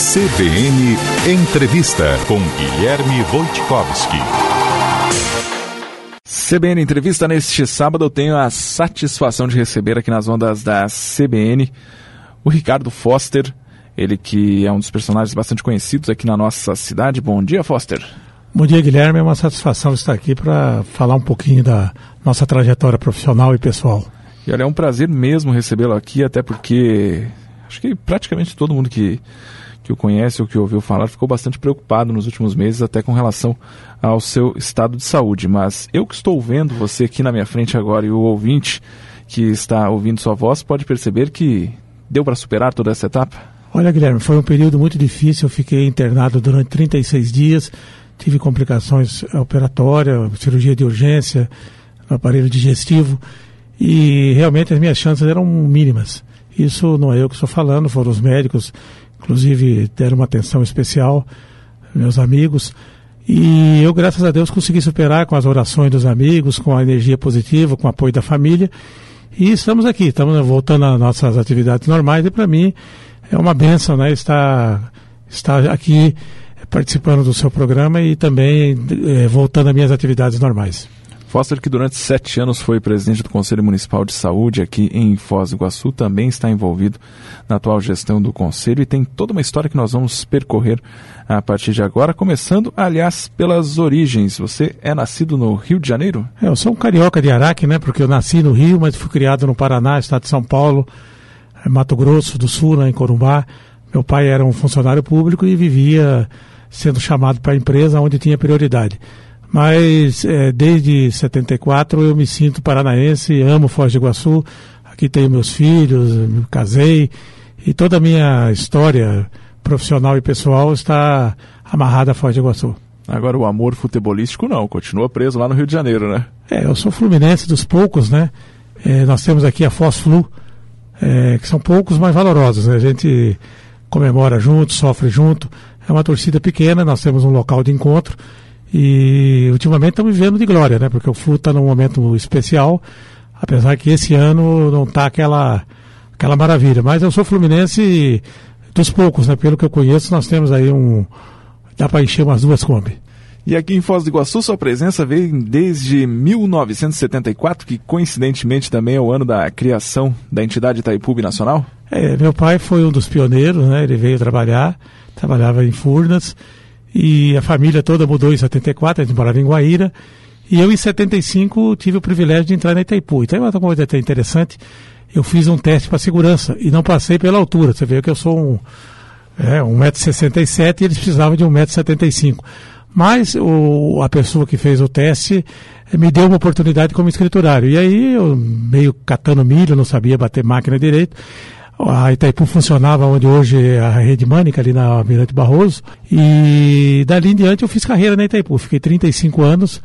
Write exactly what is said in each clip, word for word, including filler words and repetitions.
C B N Entrevista com Guilherme Wojtkowski. C B N Entrevista, neste sábado eu tenho a satisfação de receber aqui nas ondas da C B N o Ricardo Foster, ele que é um dos personagens bastante conhecidos aqui na nossa cidade. Bom dia, Foster. Bom dia, Guilherme. É uma satisfação estar aqui para falar um pouquinho da nossa trajetória profissional e pessoal. E olha, é um prazer mesmo recebê-lo aqui, até porque acho que praticamente todo mundo que, que o conhece ou que ouviu falar ficou bastante preocupado nos últimos meses, até com relação ao seu estado de saúde. Mas eu que estou vendo você aqui na minha frente agora, e o ouvinte que está ouvindo sua voz pode perceber que deu para superar toda essa etapa? Olha, Guilherme, foi um período muito difícil. Eu fiquei internado durante trinta e seis dias, tive complicações operatórias, cirurgia de urgência, no aparelho digestivo, e realmente as minhas chances eram mínimas. Isso não é eu que estou falando, foram os médicos, inclusive deram uma atenção especial, meus amigos, e eu, graças a Deus, consegui superar com as orações dos amigos, com a energia positiva, com o apoio da família, e estamos aqui, estamos voltando às nossas atividades normais, e para mim é uma bênção, né, estar, estar aqui participando do seu programa e também é, voltando às minhas atividades normais. Foster, que durante sete anos foi presidente do Conselho Municipal de Saúde aqui em Foz do Iguaçu, também está envolvido na atual gestão do Conselho e tem toda uma história que nós vamos percorrer a partir de agora, começando, aliás, pelas origens. Você é nascido no Rio de Janeiro? É, eu sou um carioca de Araque, né, porque eu nasci no Rio, mas fui criado no Paraná, estado de São Paulo, Mato Grosso do Sul, né, em Corumbá. Meu pai era um funcionário público e vivia sendo chamado para a empresa onde tinha prioridade. Mas é, desde setenta e quatro eu me sinto paranaense, amo Foz do Iguaçu, aqui tenho meus filhos, me casei, e toda a minha história profissional e pessoal está amarrada a Foz do Iguaçu. Agora o amor futebolístico não, continua preso lá no Rio de Janeiro, né? É, eu sou fluminense dos poucos, né? É, nós temos aqui a Foz Flu, é, que são poucos, mas valorosos, né? A gente comemora junto, sofre junto, é uma torcida pequena, nós temos um local de encontro, e ultimamente estamos vivendo de glória, né? Porque o Flu está num momento especial, apesar que esse ano não está aquela, aquela maravilha. Mas eu sou fluminense dos poucos, né? Pelo que eu conheço, nós temos aí um... dá para encher umas duas Kombi. E aqui em Foz do Iguaçu, sua presença veio desde mil novecentos e setenta e quatro, que coincidentemente também é o ano da criação da entidade Itaipu Binacional? É, meu pai foi um dos pioneiros, né? Ele veio trabalhar, trabalhava em Furnas, e a família toda mudou em setenta e quatro, a gente morava em Guaíra, e eu em setenta e cinco tive o privilégio de entrar na Itaipu. Então é uma coisa até interessante, eu fiz um teste para segurança e não passei pela altura. Você vê que eu sou um, é, um metro e sessenta e sete e eles precisavam de um metro e setenta e cinco. Mas o, a pessoa que fez o teste me deu uma oportunidade como escriturário. E aí eu meio catando milho, não sabia bater máquina direito. A Itaipu funcionava onde hoje é a Rede Mânica, ali na Almirante Barroso, e dali em diante eu fiz carreira na Itaipu. Fiquei trinta e cinco anos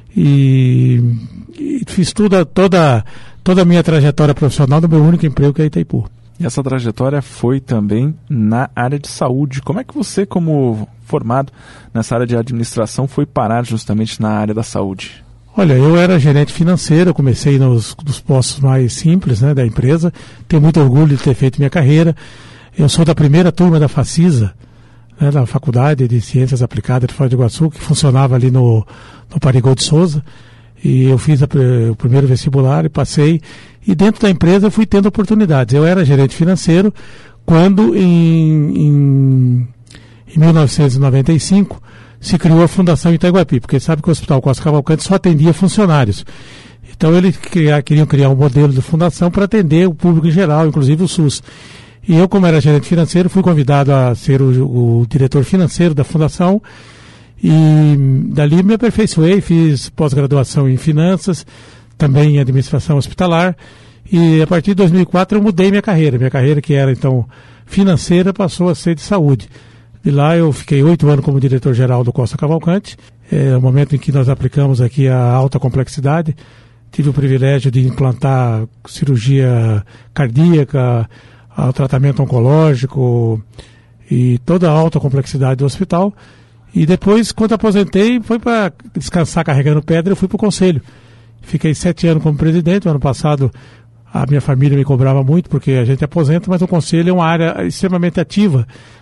e, e fiz toda, toda, toda a minha trajetória profissional no meu único emprego, que é a Itaipu. E essa trajetória foi também na área de saúde. Como é que você, como formado nessa área de administração, foi parar justamente na área da saúde? Olha, eu era gerente financeiro, eu comecei nos, nos postos mais simples, né, da empresa, tenho muito orgulho de ter feito minha carreira. Eu sou da primeira turma da FACISA, né, da Faculdade de Ciências Aplicadas de Foz do Iguaçu, que funcionava ali no, no Parigol de Souza, e eu fiz a, o primeiro vestibular e passei, e dentro da empresa eu fui tendo oportunidades. Eu era gerente financeiro quando em, em, em mil novecentos e noventa e cinco se criou a Fundação Itaiguapi, porque sabe que o Hospital Costa Cavalcante só atendia funcionários. Então eles criar, queriam criar um modelo de fundação para atender o público em geral, inclusive o SUS. E eu, como era gerente financeiro, fui convidado a ser o, o diretor financeiro da fundação, e dali me aperfeiçoei, fiz pós-graduação em finanças, também em administração hospitalar, e a partir de dois mil e quatro eu mudei minha carreira. Minha carreira, que era então financeira, passou a ser de saúde. De lá eu fiquei oito anos como diretor-geral do Costa Cavalcante, é o momento em que nós aplicamos aqui a alta complexidade. Tive o privilégio de implantar cirurgia cardíaca, o tratamento oncológico e toda a alta complexidade do hospital. E depois, quando aposentei, foi para descansar carregando pedra, eu fui para o conselho. Fiquei sete anos como presidente. O ano passado a minha família me cobrava muito, porque a gente aposenta, mas o conselho é uma área extremamente ativa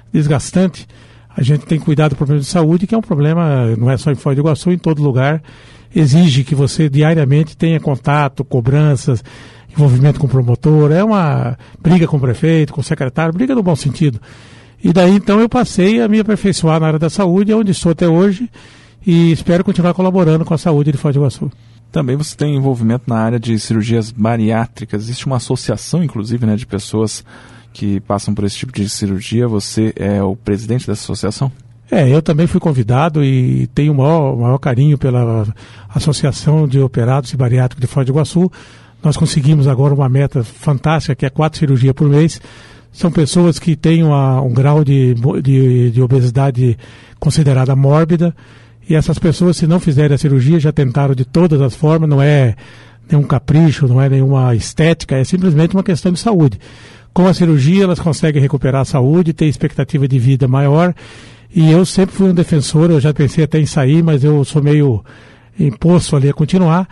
desgastante, a gente tem que cuidar do problema de saúde, que é um problema, não é só em Foz do Iguaçu, em todo lugar, exige que você diariamente tenha contato, cobranças, envolvimento com o promotor, é uma briga com o prefeito, com o secretário, briga no bom sentido. E daí então eu passei a me aperfeiçoar na área da saúde, onde estou até hoje, e espero continuar colaborando com a saúde de Foz do Iguaçu. Também você tem envolvimento na área de cirurgias bariátricas, existe uma associação inclusive, né, de pessoas que passam por esse tipo de cirurgia, você é o presidente dessa associação? É, eu também fui convidado e tenho o maior, maior carinho pela Associação de Operados e Bariátricos de Foz do Iguaçu. Nós conseguimos agora uma meta fantástica, que é quatro cirurgias por mês. São pessoas que têm uma, um grau de, de, de obesidade considerada mórbida, e essas pessoas, se não fizerem a cirurgia, já tentaram de todas as formas, não é nenhum capricho, não é nenhuma estética, é simplesmente uma questão de saúde. Com a cirurgia, elas conseguem recuperar a saúde, ter expectativa de vida maior, e eu sempre fui um defensor, eu já pensei até em sair, mas eu sou meio imposto ali a continuar,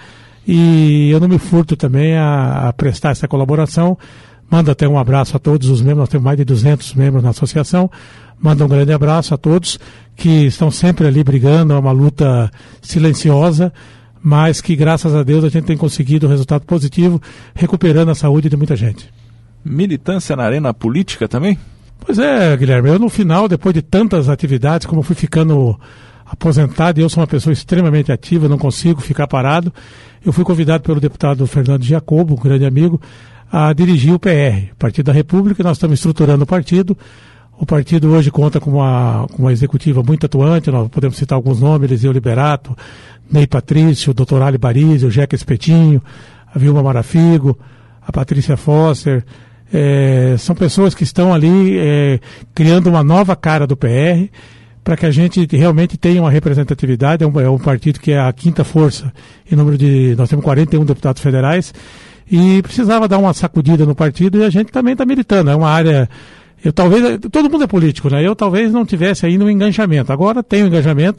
e eu não me furto também a, a prestar essa colaboração. Mando até um abraço a todos os membros, nós temos mais de duzentos membros na associação, mando um grande abraço a todos que estão sempre ali brigando, é uma luta silenciosa, mas que graças a Deus a gente tem conseguido um resultado positivo, recuperando a saúde de muita gente. Militância na arena política também? Pois é, Guilherme, eu no final, depois de tantas atividades, como eu fui ficando aposentado, e eu sou uma pessoa extremamente ativa, não consigo ficar parado, eu fui convidado pelo deputado Fernando Jacobo, um grande amigo, a dirigir o P R, Partido da República. Nós estamos estruturando o partido. O partido hoje conta com uma, com uma executiva muito atuante, nós podemos citar alguns nomes, Eliseu Liberato, Ney Patrício, o doutor Ali Barizzi, o Jeca Espetinho, a Vilma Marafigo, a Patrícia Foster. É, são pessoas que estão ali é, criando uma nova cara do P R, para que a gente realmente tenha uma representatividade. É um, é um partido que é a quinta força em número de... Nós temos quarenta e um deputados federais, e precisava dar uma sacudida no partido, e a gente também está militando. É uma área... Eu talvez... Todo mundo é político, né? Eu talvez não tivesse ainda um engajamento. Agora tenho engajamento,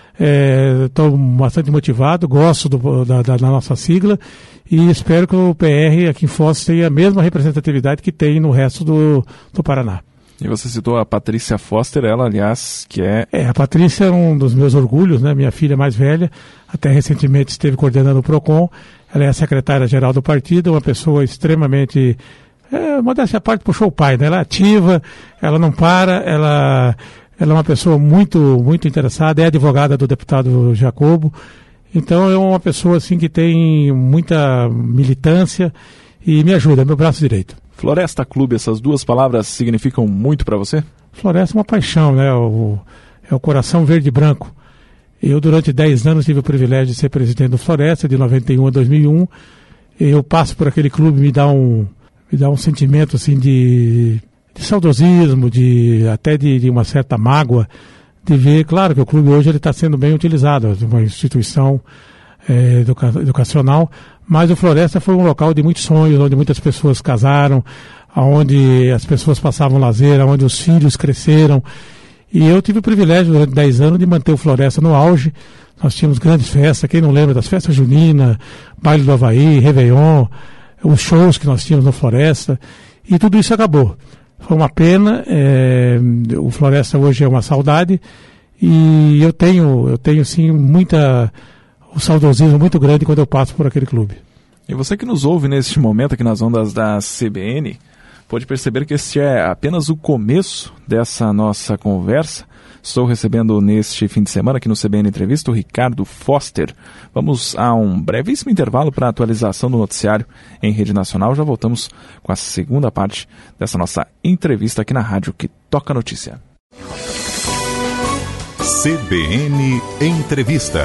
estou é, bastante motivado, gosto do, da, da nossa sigla, e espero que o P R aqui em Foz tenha a mesma representatividade que tem no resto do, do Paraná. E você citou a Patrícia Foster, ela, aliás, que é... É, a Patrícia é um dos meus orgulhos, né? Minha filha mais velha, até recentemente esteve coordenando o PROCON, ela é a secretária-geral do partido, uma pessoa extremamente... É, modéstia à parte, puxou o pai, né? Ela é ativa, ela não para, ela, ela é uma pessoa muito, muito interessada, é advogada do deputado Jacobo, então é uma pessoa assim que tem muita militância e me ajuda, é meu braço direito. Floresta Clube, essas duas palavras significam muito para você? Floresta é uma paixão, né? O, é o coração verde e branco. Eu, durante dez anos, tive o privilégio de ser presidente do Floresta, de noventa e um a dois mil e um. Eu passo por aquele clube, me dá um, me dá um sentimento assim, de, de saudosismo, de, até de, de uma certa mágoa, de ver, claro, que o clube hoje está sendo bem utilizado, é uma instituição é, educa, educacional, mas o Floresta foi um local de muitos sonhos, onde muitas pessoas casaram, onde as pessoas passavam lazer, onde os filhos cresceram. E eu tive o privilégio, durante dez anos, de manter o Floresta no auge. Nós tínhamos grandes festas, quem não lembra das festas juninas, Baile do Havaí, Réveillon, os shows que nós tínhamos no Floresta, e tudo isso acabou. Foi uma pena, é, o Floresta hoje é uma saudade, e eu tenho, eu tenho sim, muita, um saudosismo muito grande quando eu passo por aquele clube. E você que nos ouve neste momento aqui nas ondas da C B N, pode perceber que este é apenas o começo dessa nossa conversa. Estou recebendo neste fim de semana aqui no C B N Entrevista o Ricardo Foster. Vamos a um brevíssimo intervalo para a atualização do noticiário em rede nacional. Já voltamos com a segunda parte dessa nossa entrevista aqui na rádio que toca notícia. C B N Entrevista.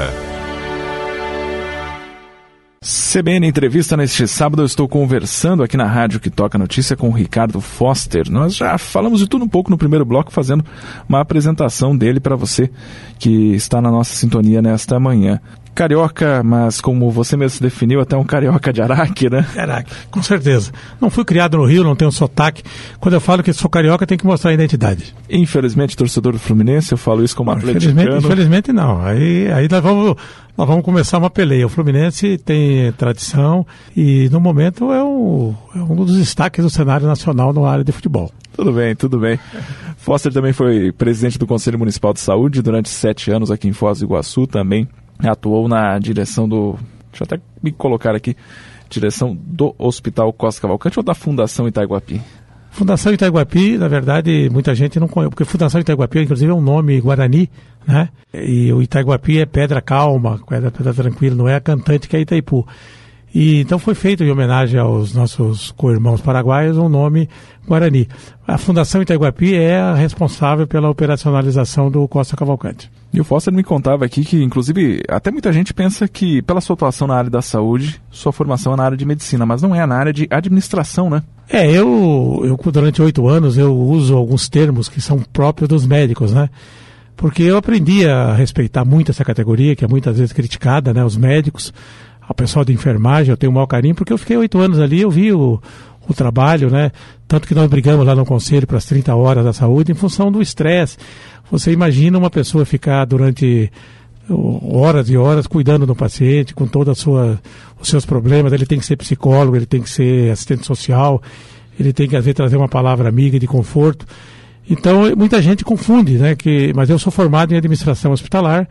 C B N Entrevista, neste sábado eu estou conversando aqui na rádio que toca notícia com o Ricardo Foster. Nós já falamos de tudo um pouco no primeiro bloco, fazendo uma apresentação dele para você que está na nossa sintonia nesta manhã. Carioca, mas como você mesmo se definiu, até um carioca de Araque, né? Araque, com certeza. Não fui criado no Rio, não tenho sotaque. Quando eu falo que sou carioca, tem que mostrar a identidade. Infelizmente, torcedor do Fluminense, eu falo isso como atleticano. Infelizmente, infelizmente não. Aí, aí nós, vamos, nós vamos começar uma peleia. O Fluminense tem tradição e, no momento, é um, é um dos destaques do cenário nacional na área de futebol. Tudo bem, tudo bem. Foster também foi presidente do Conselho Municipal de Saúde durante sete anos aqui em Foz do Iguaçu, também atuou na direção do, deixa eu até me colocar aqui, direção do Hospital Costa Cavalcante ou da Fundação Itaiguapi? Fundação Itaiguapi, na verdade, muita gente não conhece, porque Fundação Itaiguapi, inclusive, é um nome guarani, né? E o Itaiguapi é pedra calma, pedra, pedra tranquila, não é a cantante que é Itaipu. E então foi feito em homenagem aos nossos co-irmãos paraguaios um nome guarani. A Fundação Itaiguapi é a responsável pela operacionalização do Costa Cavalcante. E o Foster me contava aqui que, inclusive, até muita gente pensa que pela sua atuação na área da saúde, sua formação é na área de medicina, mas não é, na área de administração, né? É, eu, eu durante oito anos eu uso alguns termos que são próprios dos médicos, né? Porque eu aprendi a respeitar muito essa categoria, que é muitas vezes criticada, né? Os médicos, o pessoal de enfermagem, eu tenho o maior carinho, porque eu fiquei oito anos ali, eu vi o, o trabalho, né? Tanto que nós brigamos lá no Conselho para as trinta horas da saúde em função do estresse. Você imagina uma pessoa ficar durante horas e horas cuidando do paciente, com todos os seus problemas. Ele tem que ser psicólogo, ele tem que ser assistente social, ele tem que, às vezes, trazer uma palavra amiga de conforto. Então, muita gente confunde, né? Que, mas eu sou formado em administração hospitalar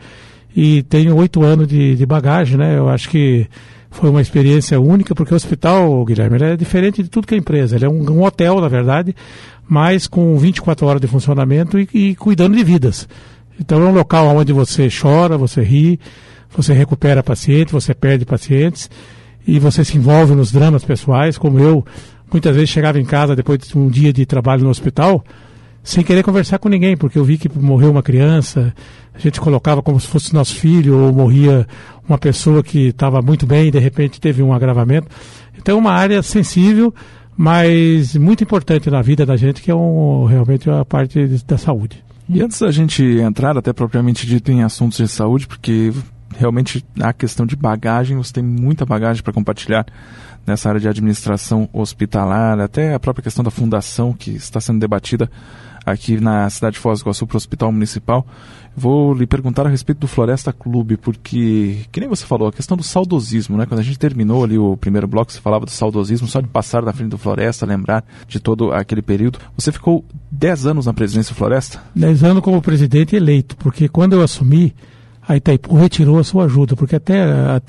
e tenho oito anos de, de bagagem, né? Eu acho que foi uma experiência única, porque o hospital, Guilherme, ele é diferente de tudo que é empresa. Ele é um, um hotel, na verdade, mas com vinte e quatro horas de funcionamento e, e cuidando de vidas. Então é um local onde você chora, você ri, você recupera pacientes, você perde pacientes e você se envolve nos dramas pessoais, como eu muitas vezes chegava em casa depois de um dia de trabalho no hospital sem querer conversar com ninguém, porque eu vi que morreu uma criança, a gente colocava como se fosse nosso filho, ou morria uma pessoa que estava muito bem e de repente teve um agravamento. Então é uma área sensível, mas muito importante na vida da gente, que é um, realmente a parte da saúde. E antes da gente entrar até propriamente dito em assuntos de saúde, porque realmente a questão de bagagem, você tem muita bagagem para compartilhar nessa área de administração hospitalar, até a própria questão da fundação que está sendo debatida aqui na cidade de Foz do Iguaçu para o Hospital Municipal. Vou lhe perguntar a respeito do Floresta Clube, porque, que nem você falou, a questão do saudosismo, né? Quando a gente terminou ali o primeiro bloco, você falava do saudosismo, só de passar na frente do Floresta, lembrar de todo aquele período. Você ficou dez anos na presidência do Floresta? dez anos como presidente eleito, porque quando eu assumi, a Itaipu retirou a sua ajuda, porque até,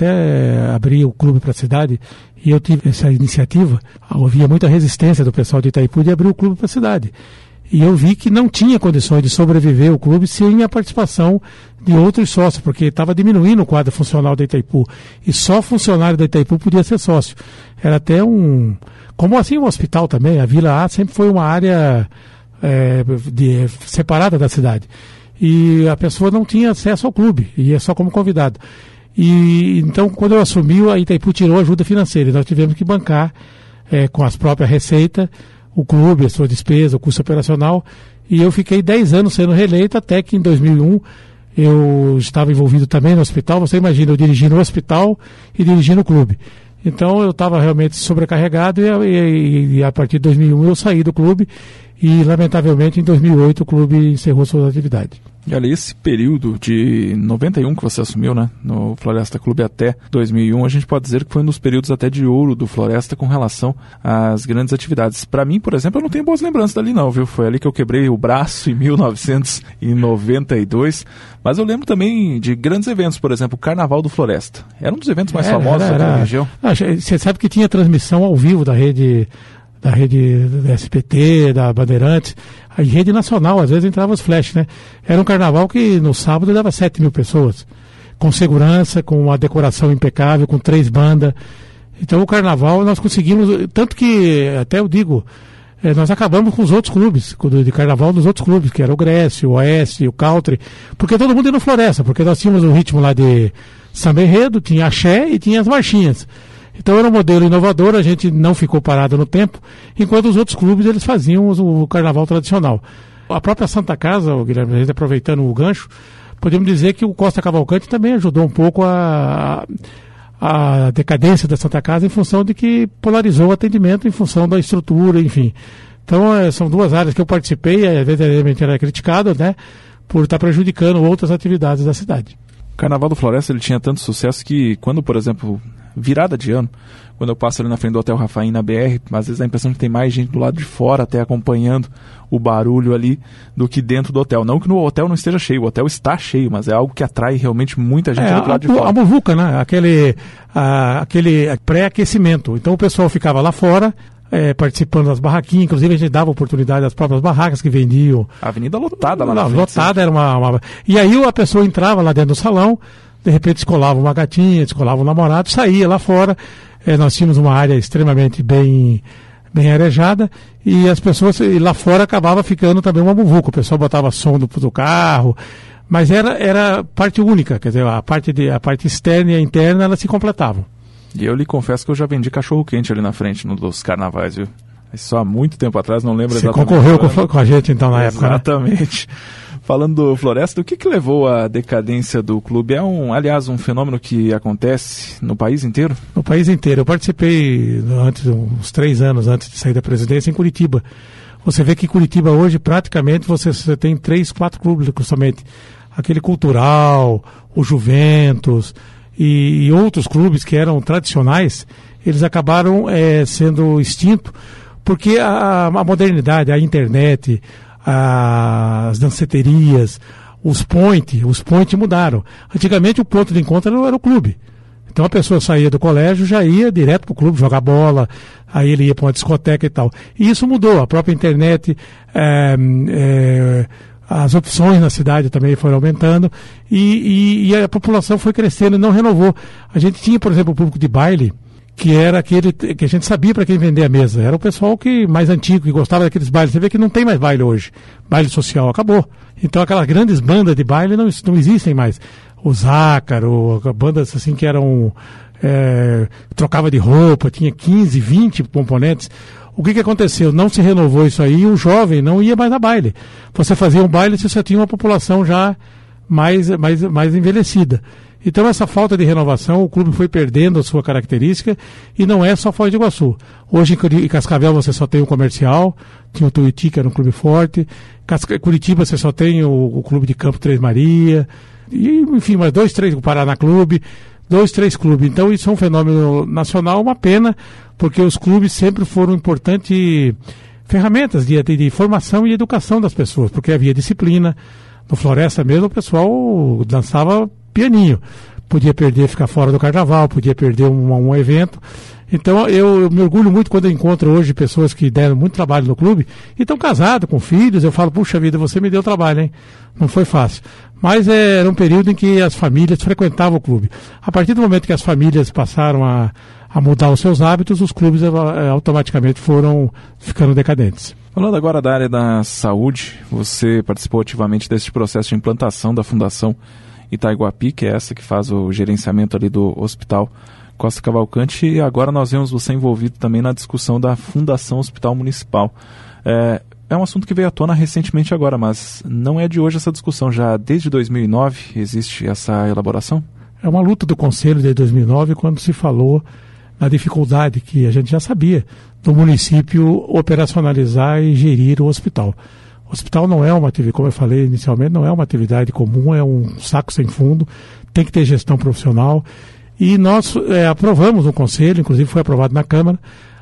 até abrir o clube para a cidade, e eu tive essa iniciativa, havia muita resistência do pessoal de Itaipu de abrir o clube para a cidade. E eu vi que não tinha condições de sobreviver o clube sem a participação de outros sócios, porque estava diminuindo o quadro funcional da Itaipu. E só funcionário da Itaipu podia ser sócio. Era até um... Como assim o hospital também, a Vila A sempre foi uma área é, de, separada da cidade. E a pessoa não tinha acesso ao clube, ia só como convidado. E então, quando eu assumi, a Itaipu tirou ajuda financeira. E nós tivemos que bancar é, com as próprias receitas o clube, a sua despesa, o custo operacional, e eu fiquei dez anos sendo reeleito, até que em dois mil e um eu estava envolvido também no hospital. Você imagina, eu dirigindo o hospital e dirigindo o clube. Então eu estava realmente sobrecarregado e, e, e a partir de dois mil e um eu saí do clube e, lamentavelmente, em dois mil e oito o clube encerrou suas atividades. E olha, esse período de noventa e um que você assumiu, né, no Floresta Clube até dois mil e um, a gente pode dizer que foi um dos períodos até de ouro do Floresta com relação às grandes atividades. Para mim, por exemplo, eu não tenho boas lembranças dali não, viu? Foi ali que eu quebrei o braço em mil novecentos e noventa e dois, mas eu lembro também de grandes eventos, por exemplo, o Carnaval do Floresta. Era um dos eventos mais era, famosos era, da era, região. Você sabe que tinha transmissão ao vivo da rede... da rede da S P T, da Bandeirantes, a rede nacional, às vezes entrava os flash, né? Era um carnaval que no sábado dava sete mil pessoas, com segurança, com uma decoração impecável, com três bandas. Então o carnaval nós conseguimos, tanto que, até eu digo, eh, nós acabamos com os outros clubes, de carnaval dos outros clubes, que era o Grécio, o Oeste, o Country, porque todo mundo ia no Floresta, porque nós tínhamos um ritmo lá de samba enredo, tinha axé e tinha as marchinhas. Então era um modelo inovador, a gente não ficou parado no tempo, enquanto os outros clubes eles faziam o carnaval tradicional. A própria Santa Casa, o Guilherme, a gente aproveitando o gancho, podemos dizer que o Costa Cavalcante também ajudou um pouco a, a, a decadência da Santa Casa em função de que polarizou o atendimento em função da estrutura, enfim. Então, é, são duas áreas que eu participei, é, verdadeiramente era criticado, né, por estar prejudicando outras atividades da cidade. O Carnaval do Floresta ele tinha tanto sucesso que quando, por exemplo, virada de ano, quando eu passo ali na frente do Hotel Rafaim na B R, às vezes dá a impressão que tem mais gente do lado de fora até acompanhando o barulho ali do que dentro do hotel. Não que no hotel não esteja cheio, o hotel está cheio, mas é algo que atrai realmente muita gente é, do lado a, de fora. A muvuca, né? Aquele, a, aquele pré-aquecimento. Então o pessoal ficava lá fora, É, participando das barraquinhas, inclusive a gente dava oportunidade às próprias barracas que vendiam. A avenida lotada lá na frente. Lotada, era uma, uma... E aí a pessoa entrava lá dentro do salão, de repente descolava uma gatinha, descolava um namorado, saía lá fora. É, nós tínhamos uma área extremamente bem, bem arejada e as pessoas e lá fora acabava ficando também uma muvuca. O pessoal botava som do, do carro, mas era, era parte única, quer dizer, a parte, de, a parte externa e a interna elas se completavam. E eu lhe confesso que eu já vendi cachorro-quente ali na frente no, dos carnavais, viu? Só há muito tempo atrás, não lembro Você exatamente. Você concorreu com, com a gente então na exatamente. época, né? Exatamente. Falando do Floresta, o que, que levou à decadência do clube? É, um, aliás, um fenômeno que acontece no país inteiro? No país inteiro. Eu participei antes, uns três anos antes de sair da presidência em Curitiba. Você vê que Curitiba hoje praticamente você, você tem três, quatro clubes somente. Aquele Cultural, o Juventus... E, e outros clubes que eram tradicionais, eles acabaram é, sendo extintos, porque a, a modernidade, a internet, a, as danceterias, os point, os point mudaram. Antigamente o ponto de encontro era, era o clube. Então a pessoa saía do colégio, já ia direto para o clube jogar bola, aí ele ia para uma discoteca e tal. E isso mudou, a própria internet... É, é, as opções na cidade também foram aumentando e, e, e a população foi crescendo e não renovou. A gente tinha, por exemplo, o público de baile, que era aquele que a gente sabia para quem vender a mesa. Era o pessoal que mais antigo, que gostava daqueles bailes. Você vê que não tem mais baile hoje. Baile social acabou. Então aquelas grandes bandas de baile não, não existem mais. O Zácaro, bandas assim que eram... É, trocava de roupa, tinha quinze, vinte componentes. O que, que aconteceu? Não se renovou isso aí e o jovem não ia mais a baile. Você fazia um baile se você tinha uma população já mais, mais, mais envelhecida. Então essa falta de renovação, o clube foi perdendo a sua característica e não é só Foz do Iguaçu. Hoje em Cascavel você só tem o comercial, tinha o Tuiuti que era um clube forte, Casca... Curitiba você só tem o, o clube de Campo Três Maria, e enfim, mais dois, três, o Paraná Clube, dois, três clubes. Então isso é um fenômeno nacional, uma pena, porque os clubes sempre foram importantes ferramentas de, de, de formação e educação das pessoas, porque havia disciplina. No Floresta mesmo o pessoal dançava pianinho, podia perder, ficar fora do carnaval, podia perder um, um evento. Então eu, eu me orgulho muito quando eu encontro hoje pessoas que deram muito trabalho no clube e estão casados, com filhos. Eu falo, puxa vida, você me deu trabalho, hein? Não foi fácil. Mas é, era um período em que as famílias frequentavam o clube. A partir do momento que as famílias passaram a, a mudar os seus hábitos, os clubes é, automaticamente foram ficando decadentes. Falando agora da área da saúde, você participou ativamente desse processo de implantação da Fundação Itaiguapi, que é essa que faz o gerenciamento ali do Hospital Costa Cavalcante, e agora nós vemos você envolvido também na discussão da Fundação Hospital Municipal. É, é um assunto que veio à tona recentemente agora, mas não é de hoje essa discussão. Já desde dois mil e nove existe essa elaboração? É uma luta do Conselho desde dois mil e nove, quando se falou na dificuldade que a gente já sabia do município operacionalizar e gerir o hospital. O hospital não é uma atividade, como eu falei inicialmente, não é uma atividade comum, é um saco sem fundo, tem que ter gestão profissional. E nós é, aprovamos no Conselho, inclusive foi aprovado na Câmara,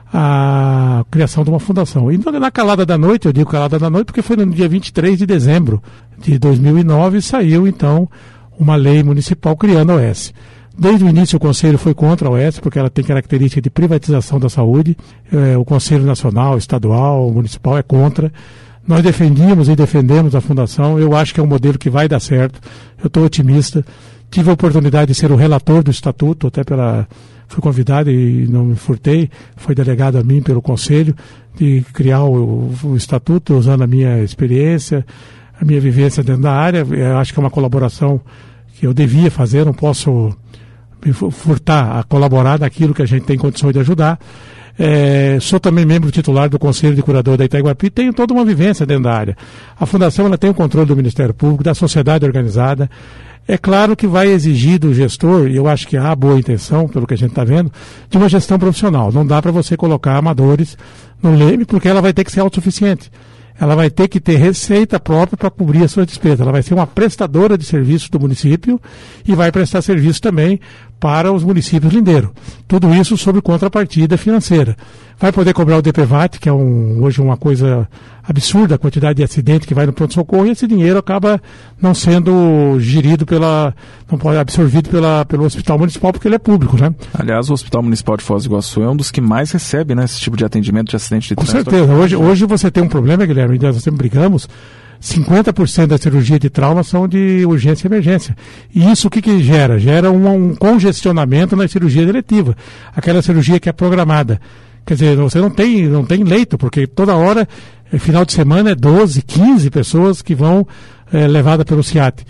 a criação de uma fundação. E na calada da noite, eu digo calada da noite porque foi no dia vinte e três de dezembro de dois mil e nove, saiu então uma lei municipal criando a O S. Desde o início o Conselho foi contra a O S, porque ela tem característica de privatização da saúde. É, o Conselho Nacional, Estadual, Municipal é contra. Nós defendíamos e defendemos a fundação. Eu acho que é um modelo que vai dar certo. Eu estou otimista. Tive a oportunidade de ser o relator do estatuto, até pela... fui convidado e não me furtei, foi delegado a mim pelo Conselho, de criar o, o estatuto, usando a minha experiência, a minha vivência dentro da área. Eu acho que é uma colaboração que eu devia fazer, não posso me furtar a colaborar daquilo que a gente tem condições de ajudar. É, sou também membro titular do Conselho de Curador da Itaiguapi, tenho toda uma vivência dentro da área. A Fundação ela tem o controle do Ministério Público, da sociedade organizada. É claro que vai exigir do gestor, e eu acho que há boa intenção, pelo que a gente está vendo, de uma gestão profissional. Não dá para você colocar amadores no leme, porque ela vai ter que ser autossuficiente. Ela vai ter que ter receita própria para cobrir as suas despesas. Ela vai ser uma prestadora de serviço do município e vai prestar serviço também para os municípios lindeiros. Tudo isso sob contrapartida financeira. Vai poder cobrar o D P V A T, que é um, hoje uma coisa absurda, a quantidade de acidente que vai no pronto-socorro, e esse dinheiro acaba não sendo gerido pela, não pode absorvido pela, pelo Hospital Municipal, porque ele é público, né? Aliás, o Hospital Municipal de Foz do Iguaçu é um dos que mais recebe, né, esse tipo de atendimento de acidente de Com trânsito. Com certeza. Hoje, hoje você tem um problema, Guilherme, nós sempre brigamos, cinquenta por cento da cirurgia de trauma são de urgência e emergência. E isso o que, que gera? Gera um, um congestionamento na cirurgia eletiva, aquela cirurgia que é programada. Quer dizer, você não tem, não tem leito, porque toda hora, final de semana, é doze, quinze pessoas que vão é, levadas pelo SIAT.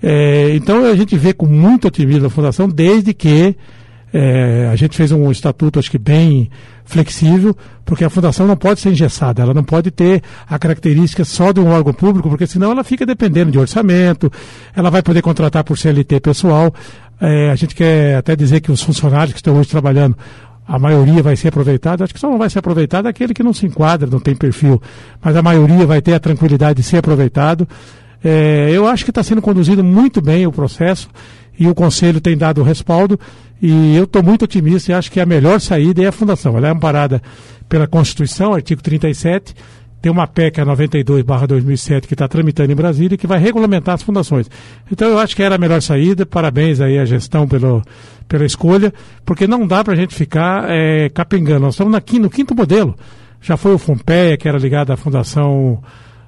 É, então a gente vê com muito otimismo a Fundação, desde que é, a gente fez um estatuto, acho que bem flexível, porque a Fundação não pode ser engessada, ela não pode ter a característica só de um órgão público, porque senão ela fica dependendo de orçamento, ela vai poder contratar por C L T pessoal. É, a gente quer até dizer que os funcionários que estão hoje trabalhando, a maioria vai ser aproveitada, acho que só não vai ser aproveitado aquele que não se enquadra, não tem perfil, mas a maioria vai ter a tranquilidade de ser aproveitado. É, eu acho que está sendo conduzido muito bem o processo e o Conselho tem dado o respaldo e eu estou muito otimista e acho que a melhor saída é a Fundação. Ela é amparada pela Constituição, artigo trinta e sete, tem uma P E C noventa e dois barra dois mil e sete que está tramitando em Brasília e que vai regulamentar as fundações. Então eu acho que era a melhor saída, parabéns aí à gestão pelo, pela escolha, porque não dá para a gente ficar é, capengando. Nós estamos aqui no quinto modelo. Já foi o FUNPEA, que era ligado à Fundação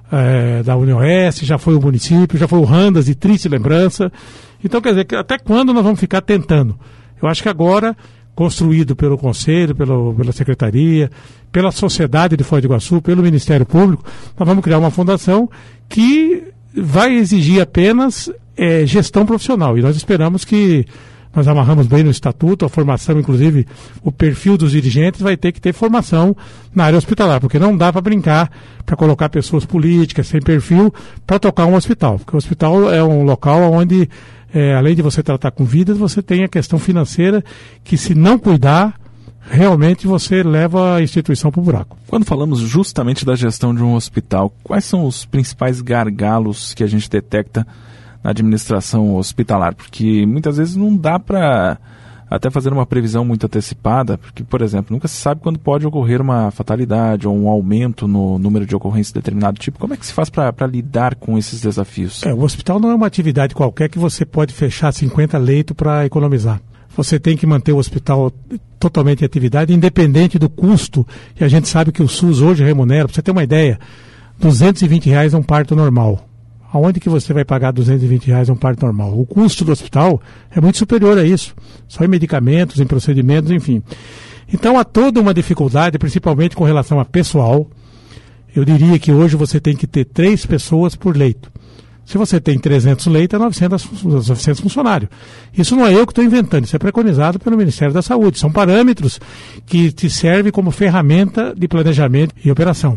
é, da União Oeste, já foi o município, já foi o Randas, de triste lembrança. Então, quer dizer, até quando nós vamos ficar tentando? Eu acho que agora, construído pelo Conselho, pelo, pela Secretaria, pela sociedade de Foz do Iguaçu, pelo Ministério Público, nós vamos criar uma fundação que vai exigir apenas é, gestão profissional. E nós esperamos que nós amarramos bem no estatuto, a formação, inclusive, o perfil dos dirigentes vai ter que ter formação na área hospitalar, porque não dá para brincar, para colocar pessoas políticas sem perfil para tocar um hospital. Porque o hospital é um local onde, é, além de você tratar com vidas, você tem a questão financeira que, se não cuidar, realmente você leva a instituição para o buraco. Quando falamos justamente da gestão de um hospital, quais são os principais gargalos que a gente detecta na administração hospitalar? Porque muitas vezes não dá para até fazer uma previsão muito antecipada, porque, por exemplo, nunca se sabe quando pode ocorrer uma fatalidade ou um aumento no número de ocorrências de determinado tipo. Como é que se faz para lidar com esses desafios? É, o hospital não é uma atividade qualquer que você pode fechar cinquenta leitos para economizar. Você tem que manter o hospital totalmente em atividade, independente do custo, e a gente sabe que o SUS hoje remunera, para você ter uma ideia, duzentos e vinte reais é um parto normal. Aonde que você vai pagar duzentos e vinte reais um parto normal? O custo do hospital é muito superior a isso, só em medicamentos, em procedimentos, enfim. Então há toda uma dificuldade, principalmente com relação a pessoal. Eu diria que hoje você tem que ter três pessoas por leito. Se você tem trezentos leitos, é novecentos, novecentos funcionários. Isso não é eu que estou inventando, isso é preconizado pelo Ministério da Saúde. São parâmetros que te servem como ferramenta de planejamento e operação.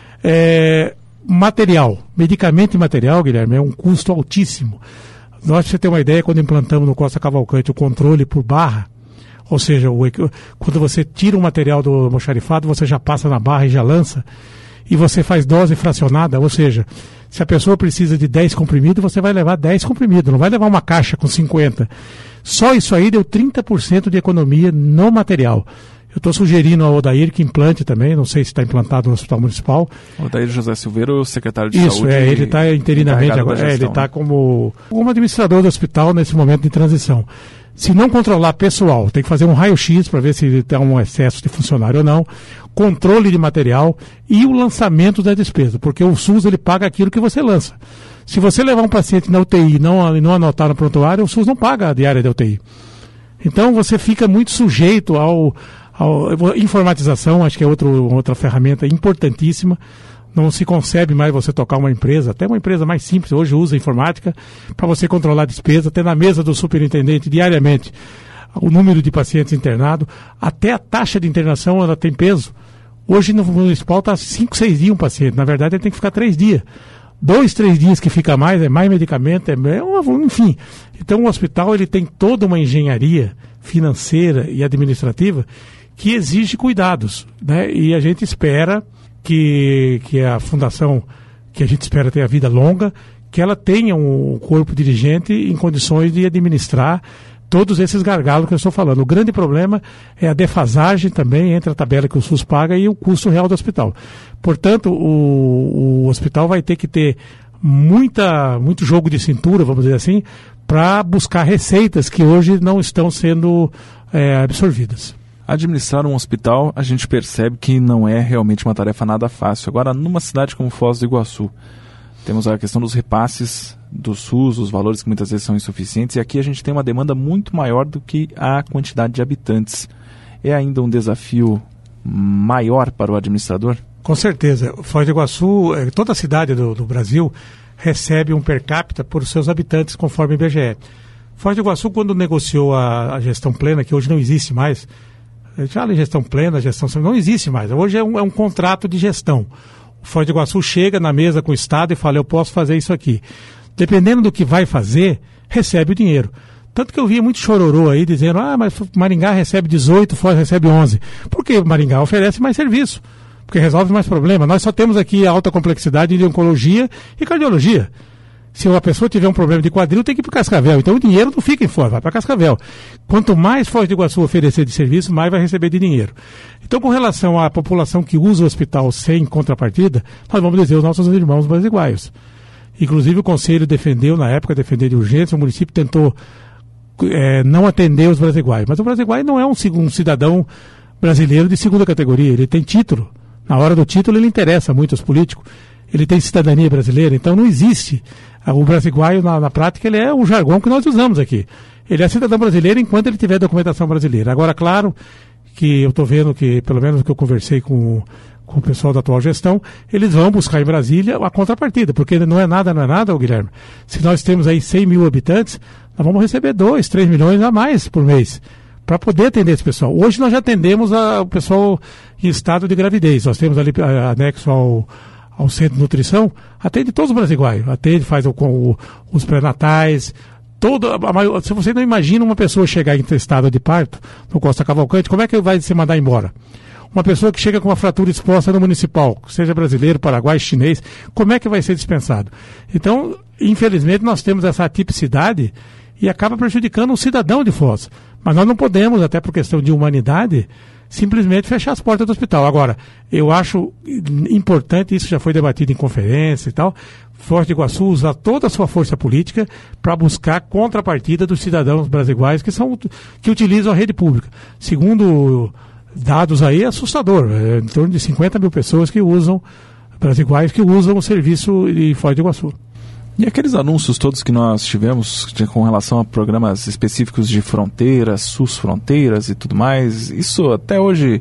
É, material, medicamento e material, Guilherme, é um custo altíssimo. Nós, para você ter uma ideia, quando implantamos no Costa Cavalcante o controle por barra, ou seja, o, quando você tira um material do almoxarifado, você já passa na barra e já lança, e você faz dose fracionada, ou seja, se a pessoa precisa de dez comprimidos, você vai levar dez comprimidos, não vai levar uma caixa com cinquenta. Só isso aí deu trinta por cento de economia no material. Eu estou sugerindo ao Odair que implante também, não sei se está implantado no Hospital Municipal. Odair José Silveira, o secretário de Isso, Saúde. Isso, é, ele está interinamente agora, gestão, é, ele está né? como, como administrador do hospital nesse momento de transição. Se não controlar pessoal, tem que fazer um raio-x para ver se tem um excesso de funcionário ou não, controle de material e o lançamento da despesa, porque o SUS ele paga aquilo que você lança. Se você levar um paciente na U T I e não, não anotar no prontuário, o SUS não paga a diária da U T I. Então você fica muito sujeito ao, ao informatização, acho que é outro, outra ferramenta importantíssima. Não se concebe mais você tocar uma empresa, até uma empresa mais simples, hoje usa informática, para você controlar a despesa, ter na mesa do superintendente diariamente o número de pacientes internados, até a taxa de internação ela tem peso. Hoje no municipal está cinco, seis dias um paciente. Na verdade, ele tem que ficar três dias. Dois, três dias que fica mais, é mais medicamento, é, é enfim. Então o hospital ele tem toda uma engenharia financeira e administrativa que exige cuidados, né? E a gente espera que, que a fundação, que a gente espera ter a vida longa, que ela tenha um corpo dirigente em condições de administrar todos esses gargalos que eu estou falando. O grande problema é a defasagem também entre a tabela que o SUS paga e o custo real do hospital. Portanto, o, o hospital vai ter que ter muita, muito jogo de cintura, vamos dizer assim, para buscar receitas que hoje não estão sendo é, absorvidas. Administrar um hospital, a gente percebe que não é realmente uma tarefa nada fácil. Agora, numa cidade como Foz do Iguaçu, temos a questão dos repasses do SUS, os valores que muitas vezes são insuficientes, e aqui a gente tem uma demanda muito maior do que a quantidade de habitantes. É ainda um desafio maior para o administrador? Com certeza. Foz do Iguaçu, toda a cidade do, do Brasil recebe um per capita por seus habitantes, conforme o I B G E. Foz do Iguaçu, quando negociou a, a gestão plena, que hoje não existe mais, já a gestão plena, a gestão não existe mais, hoje é um, é um contrato de gestão. O Foz do Iguaçu chega na mesa com o Estado e fala, eu posso fazer isso aqui. Dependendo do que vai fazer, recebe o dinheiro. Tanto que eu via muito chororô aí dizendo, ah, mas Maringá recebe dezoito, Foz recebe onze. Por que Maringá oferece mais serviço? Porque resolve mais problema. Nós só temos aqui a alta complexidade de oncologia e cardiologia. Se uma pessoa tiver um problema de quadril, tem que ir para Cascavel. Então o dinheiro não fica em Foz, vai para Cascavel. Quanto mais Foz do Iguaçu oferecer de serviço, mais vai receber de dinheiro. Então, com relação à população que usa o hospital sem contrapartida, nós vamos dizer os nossos irmãos brasiguaios. Inclusive o Conselho defendeu, na época, defendeu de urgência, o município tentou é, não atender os brasiguaios. Mas o brasiguaio não é um, um cidadão brasileiro de segunda categoria, ele tem título. Na hora do título ele interessa muito aos políticos. Ele tem cidadania brasileira, então não existe. O brasiguaio, na, na prática, ele é um jargão que nós usamos aqui. Ele é cidadão brasileiro enquanto ele tiver documentação brasileira. Agora, claro que eu estou vendo que, pelo menos que eu conversei com, com o pessoal da atual gestão, eles vão buscar em Brasília a contrapartida, porque não é nada, não é nada, Guilherme. Se nós temos aí cem mil habitantes, nós vamos receber dois, três milhões a mais por mês, para poder atender esse pessoal. Hoje nós já atendemos a, o pessoal em estado de gravidez. Nós temos ali a, anexo ao, ao centro de nutrição, atende todos os brasiguaios, atende, faz o, o, os pré-natais, todo, a, a, se você não imagina uma pessoa chegar em estado de parto, no Costa Cavalcante, como é que vai se mandar embora? Uma pessoa que chega com uma fratura exposta no municipal, seja brasileiro, paraguai, chinês, como é que vai ser dispensado? Então, infelizmente, nós temos essa atipicidade e acaba prejudicando o cidadão de Foz. Mas nós não podemos, até por questão de humanidade, simplesmente fechar as portas do hospital. Agora, eu acho importante, isso já foi debatido em conferência e tal, Foz do Iguaçu usar toda a sua força política para buscar contrapartida dos cidadãos brasiguaios que, são, que utilizam a rede pública. Segundo dados aí, é assustador. É em torno de cinquenta mil pessoas que usam, brasiguaios que usam o serviço de Foz do Iguaçu. E aqueles anúncios todos que nós tivemos de, com relação a programas específicos de fronteiras, SUS Fronteiras e tudo mais, isso até hoje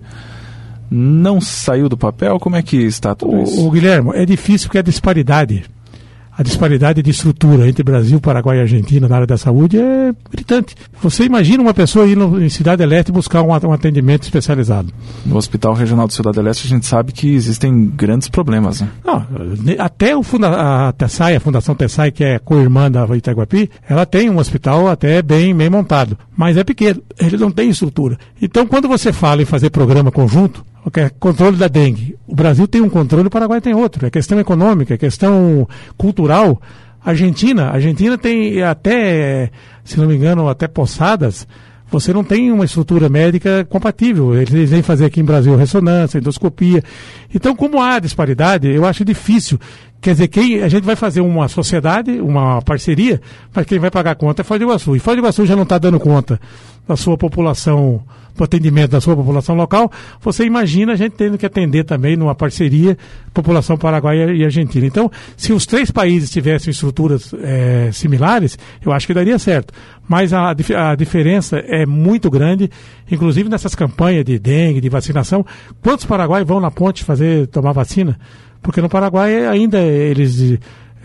não saiu do papel? Como é que está tudo o, isso? O Guilherme, é difícil porque a disparidade, a disparidade de estrutura entre Brasil, Paraguai e Argentina na área da saúde é gritante. Você imagina uma pessoa ir no, em Cidade Leste buscar um, um atendimento especializado. No Hospital Regional de Cidade Leste a gente sabe que existem grandes problemas, né? Não, até o funda, a Tessai, a Fundação Tessai, que é co-irmã da Itaguapi, ela tem um hospital até bem, bem montado, mas é pequeno, ele não tem estrutura. Então, quando você fala em fazer programa conjunto, okay, controle da dengue, o Brasil tem um controle, o Paraguai tem outro. É questão econômica, é questão cultural. A Argentina, a Argentina tem até, se não me engano, até Poçadas, você não tem uma estrutura médica compatível. Eles vêm fazer aqui em Brasil ressonância, endoscopia. Então, como há disparidade, eu acho difícil. Quer dizer, quem, a gente vai fazer uma sociedade, uma parceria, mas quem vai pagar a conta é Foz do Iguaçu. E Foz do Iguaçu já não está dando conta da sua população, do atendimento da sua população local. Você imagina a gente tendo que atender também numa parceria população paraguaia e argentina. Então, se os três países tivessem estruturas é, similares, eu acho que daria certo. Mas a, a diferença é muito grande, inclusive nessas campanhas de dengue, de vacinação. Quantos paraguaios vão na ponte fazer, tomar vacina? Porque no Paraguai ainda eles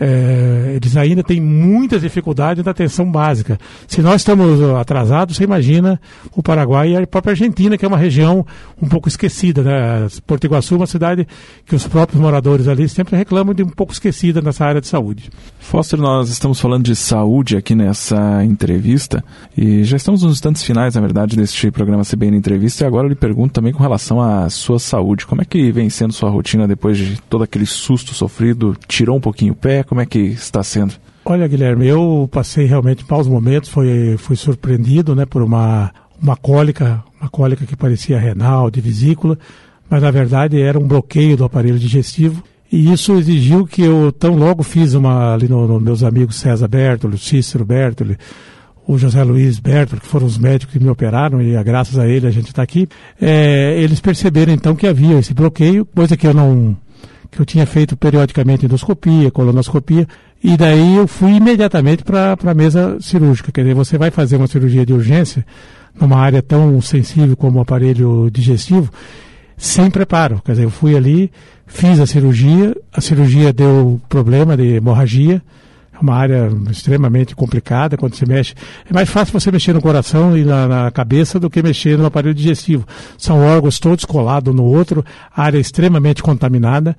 É, eles ainda têm muitas dificuldades na atenção básica. Se nós estamos atrasados, você imagina o Paraguai e a própria Argentina, que é uma região um pouco esquecida, né? Porto Iguaçu é uma cidade que os próprios moradores ali sempre reclamam de um pouco esquecida nessa área de saúde. Foster, nós estamos falando de saúde aqui nessa entrevista e já estamos nos instantes finais, na verdade, deste programa C B N Entrevista, e agora eu lhe pergunto também com relação à sua saúde. Como é que vem sendo sua rotina depois de todo aquele susto sofrido? Tirou um pouquinho o pé? Como é que está sendo? Olha, Guilherme, eu passei realmente maus momentos, fui, fui surpreendido, né, por uma, uma cólica, uma cólica que parecia renal, de vesícula, mas na verdade era um bloqueio do aparelho digestivo, e isso exigiu que eu tão logo fiz uma, ali nos no meus amigos César Bertoli, Cícero Bertoli, o José Luiz Bertoli, que foram os médicos que me operaram, e graças a ele a gente está aqui, é, eles perceberam então que havia esse bloqueio, coisa que eu não... que eu tinha feito periodicamente endoscopia, colonoscopia, e daí eu fui imediatamente para a mesa cirúrgica. Quer dizer, você vai fazer uma cirurgia de urgência numa área tão sensível como o aparelho digestivo, sem preparo. Quer dizer, eu fui ali, fiz a cirurgia, a cirurgia deu problema de hemorragia, uma área extremamente complicada, quando se mexe. É mais fácil você mexer no coração e na, na cabeça do que mexer no aparelho digestivo. São órgãos todos colados no outro, área extremamente contaminada.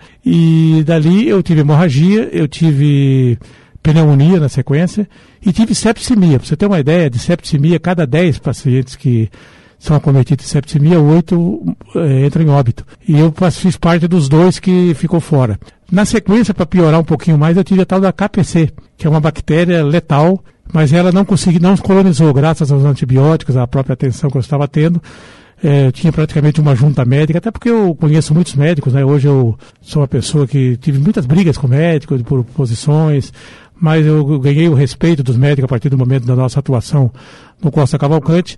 E dali eu tive hemorragia, eu tive pneumonia na sequência e tive septicemia. Para você ter uma ideia, de septicemia, cada dez pacientes que são acometidos de septicemia, oito é, entram em óbito. E eu fiz parte dos dois que ficou fora. Na sequência, para piorar um pouquinho mais, eu tive a tal da K P C, que é uma bactéria letal, mas ela não conseguiu, não colonizou, graças aos antibióticos, à própria atenção que eu estava tendo. É, eu tinha praticamente uma junta médica, até porque eu conheço muitos médicos, né? Hoje eu sou uma pessoa que tive muitas brigas com médicos por posições, mas eu ganhei o respeito dos médicos a partir do momento da nossa atuação no Costa Cavalcante.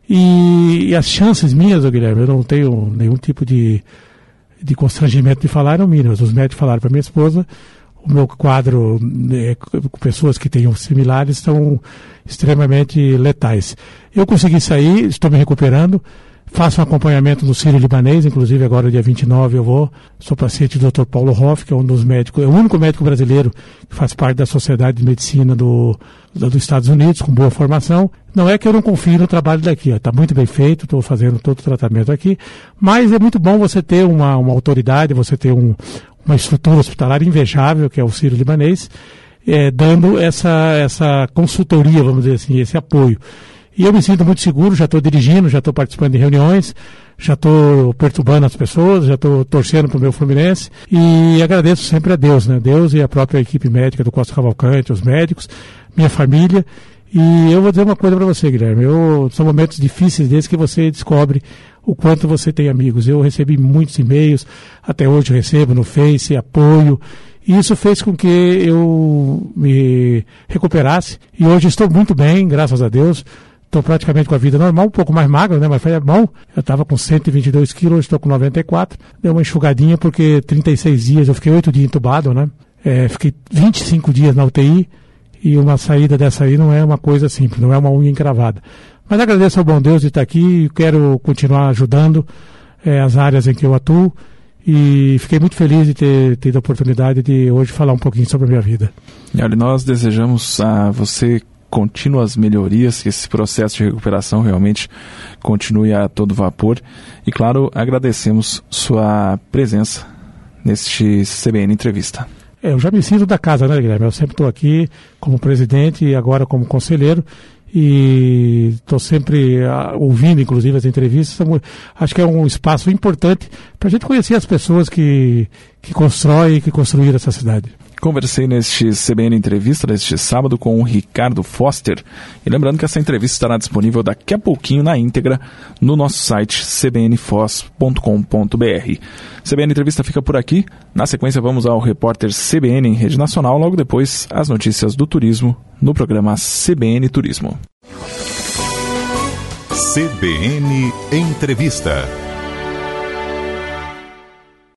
E, e as chances minhas, ô Guilherme, eu não tenho nenhum tipo de, de constrangimento de falar, eram mínimas. Os médicos falaram para minha esposa, o meu quadro é, com pessoas que tenham similares são extremamente letais. Eu consegui sair, estou me recuperando, faço um acompanhamento no Sírio-Libanês, inclusive agora dia vinte e nove eu vou, sou paciente do doutor Paulo Hoff, que é um dos médicos, é o único médico brasileiro que faz parte da Sociedade de Medicina do, do, dos Estados Unidos, com boa formação. Não é que eu não confio no trabalho daqui, está muito bem feito, estou fazendo todo o tratamento aqui, mas é muito bom você ter uma, uma autoridade, você ter um, uma estrutura hospitalar invejável, que é o Sírio-Libanês, é, dando essa, essa consultoria, vamos dizer assim, esse apoio. E eu me sinto muito seguro, já estou dirigindo, já estou participando de reuniões, já estou perturbando as pessoas, já estou torcendo para o meu Fluminense e agradeço sempre a Deus, né? Deus e a própria equipe médica do Costa Cavalcante, os médicos, minha família. E eu vou dizer uma coisa para você, Guilherme, eu, são momentos difíceis desde que você descobre o quanto você tem amigos. Eu recebi muitos e-mails, até hoje eu recebo no Face, apoio. E isso fez com que eu me recuperasse e hoje estou muito bem, graças a Deus. Estou praticamente com a vida normal, um pouco mais magro, né? Mas foi bom. Eu estava com cento e vinte e dois quilos, hoje estou com noventa e quatro. Deu uma enxugadinha porque trinta e seis dias, eu fiquei oito dias entubado, né? É, fiquei vinte e cinco dias na U T I e uma saída dessa aí não é uma coisa simples, não é uma unha encravada. Mas agradeço ao bom Deus de estar aqui e quero continuar ajudando é, as áreas em que eu atuo e fiquei muito feliz de ter tido a oportunidade de hoje falar um pouquinho sobre a minha vida. E olha, nós desejamos a você contínuas melhorias, que esse processo de recuperação realmente continue a todo vapor. E claro, agradecemos sua presença neste C B N Entrevista. É, eu já me sinto da casa, né, Guilherme? Eu sempre estou aqui como presidente e agora como conselheiro e estou sempre uh, ouvindo, inclusive, as entrevistas. Acho que é um espaço importante para a gente conhecer as pessoas que, que constroem e que construíram essa cidade. Conversei neste C B N Entrevista deste sábado com o Ricardo Foster. E lembrando que essa entrevista estará disponível daqui a pouquinho na íntegra no nosso site c b n foz ponto com ponto b r. C B N Entrevista fica por aqui. Na sequência vamos ao repórter C B N em rede nacional. Logo depois, as notícias do turismo no programa C B N Turismo. C B N Entrevista.